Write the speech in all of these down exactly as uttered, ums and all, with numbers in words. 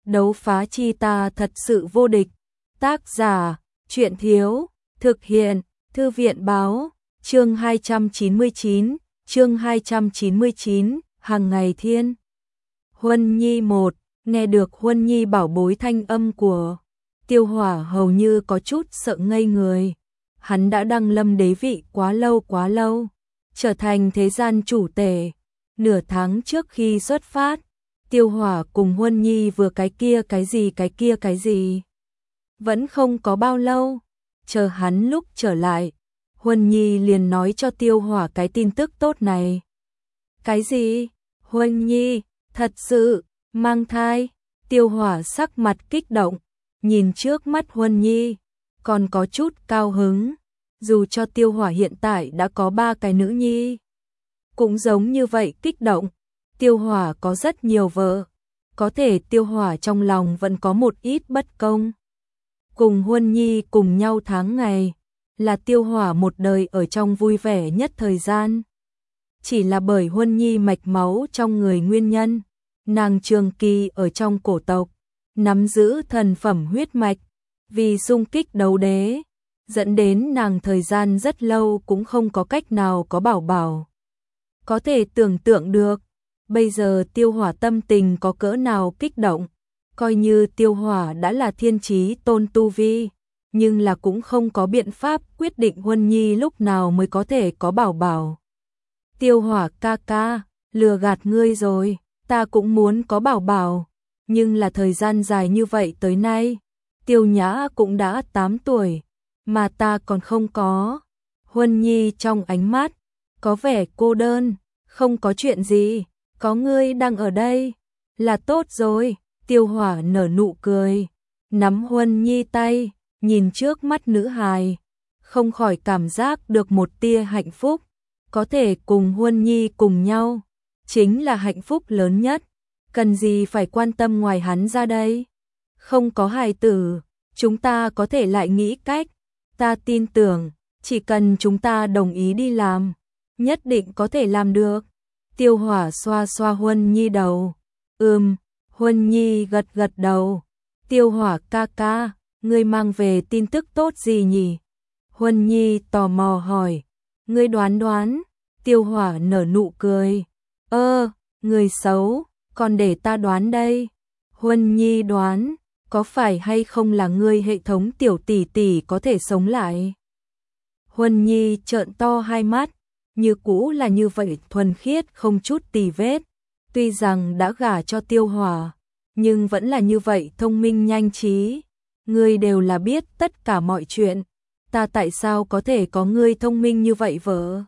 Đấu phá chi ta thật sự vô địch. Tác giả, Truyện Thiếu, thực hiện, Thư viện Báo, chương hai trăm chín mươi chín, chương hai trăm chín mươi chín, hàng ngày thiên. Huân Nhi một, nghe được Huân Nhi bảo bối thanh âm của Tiêu Hỏa hầu như có chút sợ ngây người. Hắn đã đăng lâm đế vị quá lâu quá lâu, trở thành thế gian chủ tể. Nửa tháng trước khi xuất phát, Tiêu Hỏa cùng Huân Nhi vừa cái kia cái gì cái kia cái gì. Vẫn không có bao lâu, chờ hắn lúc trở lại, Huân Nhi liền nói cho Tiêu Hỏa cái tin tức tốt này. Cái gì? Huân Nhi, thật sự, mang thai? Tiêu Hỏa sắc mặt kích động, nhìn trước mắt Huân Nhi, còn có chút cao hứng. Dù cho Tiêu Hỏa hiện tại đã có ba cái nữ nhi, cũng giống như vậy kích động. Tiêu Hỏa có rất nhiều vợ, có thể Tiêu Hỏa trong lòng vẫn có một ít bất công. Cùng Huân Nhi cùng nhau tháng ngày, là Tiêu Hỏa một đời ở trong vui vẻ nhất thời gian. Chỉ là bởi Huân Nhi mạch máu trong người nguyên nhân, nàng trường kỳ ở trong cổ tộc, nắm giữ thần phẩm huyết mạch, vì xung kích đấu đế, dẫn đến nàng thời gian rất lâu cũng không có cách nào có bảo bảo. Có thể tưởng tượng được, bây giờ Tiêu Hỏa tâm tình có cỡ nào kích động. Coi như Tiêu Hỏa đã là thiên chí tôn tu vi, nhưng là cũng không có biện pháp quyết định Huân Nhi lúc nào mới có thể có bảo bảo. Tiêu Hỏa ca ca, lừa gạt ngươi rồi, ta cũng muốn có bảo bảo, nhưng là thời gian dài như vậy tới nay, Tiêu Nhã cũng đã tám tuổi, mà ta còn không có. Huân Nhi trong ánh mắt có vẻ cô đơn. Không có chuyện gì, có ngươi đang ở đây là tốt rồi. Tiêu Hỏa nở nụ cười, nắm Huân Nhi tay, nhìn trước mắt nữ hài, không khỏi cảm giác được một tia hạnh phúc. Có thể cùng Huân Nhi cùng nhau, chính là hạnh phúc lớn nhất. Cần gì phải quan tâm ngoài hắn ra đây? Không có hài tử, chúng ta có thể lại nghĩ cách. Ta tin tưởng, chỉ cần chúng ta đồng ý đi làm, nhất định có thể làm được. Tiêu Hỏa xoa xoa Huân Nhi đầu. Ừm. Huân Nhi gật gật đầu. Tiêu Hỏa ca ca, ngươi mang về tin tức tốt gì nhỉ? Huân Nhi tò mò hỏi. Ngươi đoán đoán. Tiêu Hỏa nở nụ cười. Ơ, người xấu, còn để ta đoán đây. Huân Nhi đoán, có phải hay không là ngươi hệ thống tiểu tỷ tỷ có thể sống lại? Huân Nhi trợn to hai mắt, như cũ là như vậy thuần khiết không chút tì vết. Tuy rằng đã gả cho Tiêu Hỏa, nhưng vẫn là như vậy thông minh nhanh trí. Ngươi đều là biết tất cả mọi chuyện, ta tại sao có thể có ngươi thông minh như vậy vợ?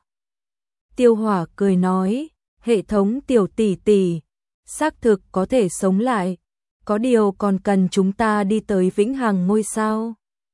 Tiêu Hỏa cười nói, hệ thống tiểu tỷ tỷ, xác thực có thể sống lại, có điều còn cần chúng ta đi tới Vĩnh Hằng ngôi sao.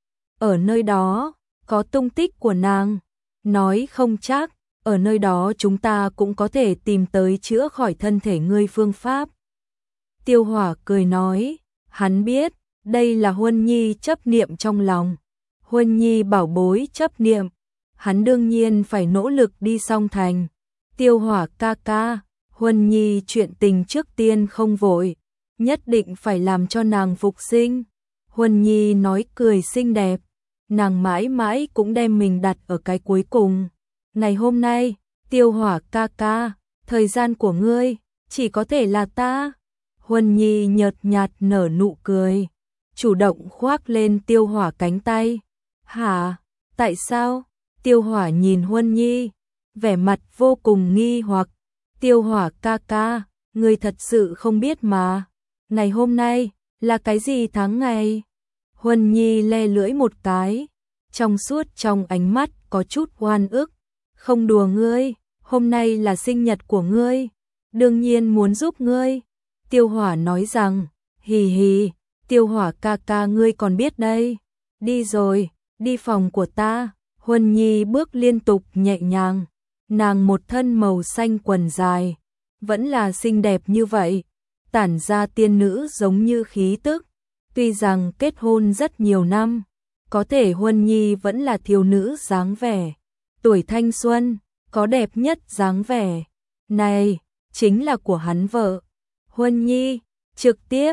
Ở nơi đó, có tung tích của nàng, nói không chắc. Ở nơi đó chúng ta cũng có thể tìm tới chữa khỏi thân thể ngươi phương pháp. Tiêu Hỏa cười nói, hắn biết, đây là Huân Nhi chấp niệm trong lòng. Huân Nhi bảo bối chấp niệm, hắn đương nhiên phải nỗ lực đi song thành. Tiêu Hỏa ca ca, Huân Nhi chuyện tình trước tiên không vội, nhất định phải làm cho nàng phục sinh. Huân Nhi nói cười xinh đẹp, nàng mãi mãi cũng đem mình đặt ở cái cuối cùng. Ngày hôm nay, Tiêu Hỏa ca ca, thời gian của ngươi, chỉ có thể là ta. Huân Nhi nhợt nhạt nở nụ cười, chủ động khoác lên Tiêu Hỏa cánh tay. Hả? Tại sao? Tiêu Hỏa nhìn Huân Nhi, vẻ mặt vô cùng nghi hoặc. Tiêu Hỏa ca ca, ngươi thật sự không biết mà. Ngày hôm nay, là cái gì tháng ngày? Huân Nhi le lưỡi một cái, trong suốt trong ánh mắt có chút oan ức. Không đùa ngươi, hôm nay là sinh nhật của ngươi, đương nhiên muốn giúp ngươi. Tiêu Hỏa nói rằng, hì hì, Tiêu Hỏa ca ca ngươi còn biết đây. Đi rồi, đi phòng của ta. Huân Nhi bước liên tục nhẹ nhàng, nàng một thân màu xanh quần dài, vẫn là xinh đẹp như vậy, tản ra tiên nữ giống như khí tức. Tuy rằng kết hôn rất nhiều năm, có thể Huân Nhi vẫn là thiếu nữ dáng vẻ. Tuổi thanh xuân, có đẹp nhất dáng vẻ. Này, chính là của hắn vợ. Huân Nhi, trực tiếp,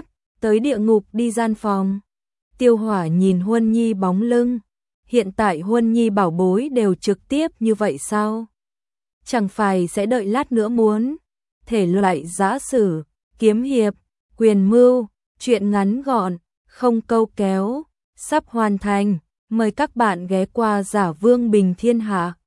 tới địa ngục đi gian phòng. Tiêu Hỏa nhìn Huân Nhi bóng lưng. Hiện tại Huân Nhi bảo bối đều trực tiếp như vậy sao? Chẳng phải sẽ đợi lát nữa muốn. Thể loại giã sử, kiếm hiệp, quyền mưu, truyện ngắn gọn, không câu kéo, sắp hoàn thành. Mời các bạn ghé qua Giả Vương Bình Thiên Hạ.